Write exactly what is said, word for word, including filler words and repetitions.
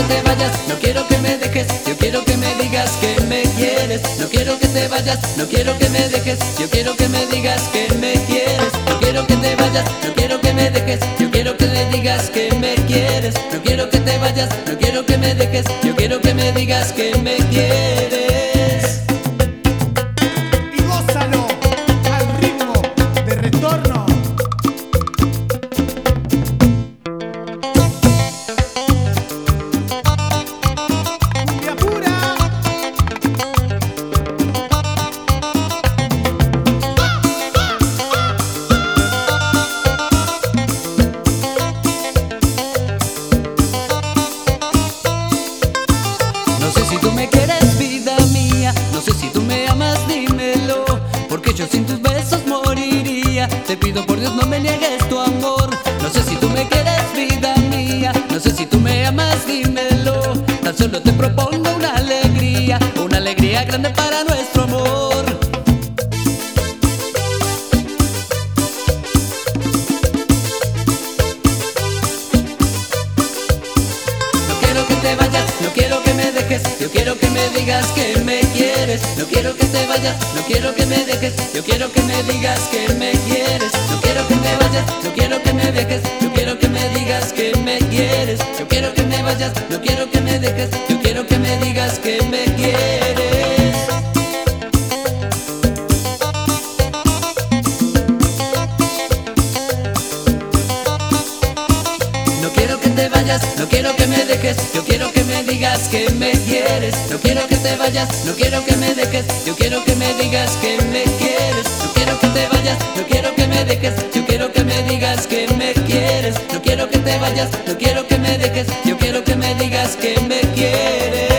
te vayas, no quiero que me dejes. Yo quiero que me digas que me quieres. No quiero que te vayas, no quiero que me dejes. Yo quiero que me digas que me quieres. No quiero que te vayas, no quiero que me dejes. Yo quiero que me digas que me quieres. No quiero que te vayas, no quiero que me dejes. Yo quiero que me digas que me quieres. Y gózalo al ritmo de retorno. Cumbia pura. No sé si tú me quieres, vida mía. No sé si tú me amas, dímelo. Porque yo sin tus besos moriría. Te pido por Dios no me niegues tu amor. No sé si tú me quieres, vida mía. No sé si tú me amas, dímelo. Tan solo te propongo una alegría. Una alegría grande para nuestro amor. No quiero que te vayas, no quiero que me dejes. Yo quiero que me digas que me quieres. No quiero que te vayas, no quiero que me dejes. Yo quiero que me digas que me quieres. No quiero que me vayas, no quiero que me dejes. Yo quiero que me digas que me quieres. Yo quiero que me vayas, no quiero que me dejes. Yo quiero que me digas que me quieres. No quiero que te vayas, no quiero que me dejes. Yo quiero que me digas que me quieres. No quiero que te vayas, no quiero que me dejes. Yo quiero que me digas que me quieres. No quiero que te vayas, no quiero que me dejes. Yo quiero que me digas que me quieres. No quiero que te vayas, no quiero que me dejes. Yo quiero que me digas que me quieres.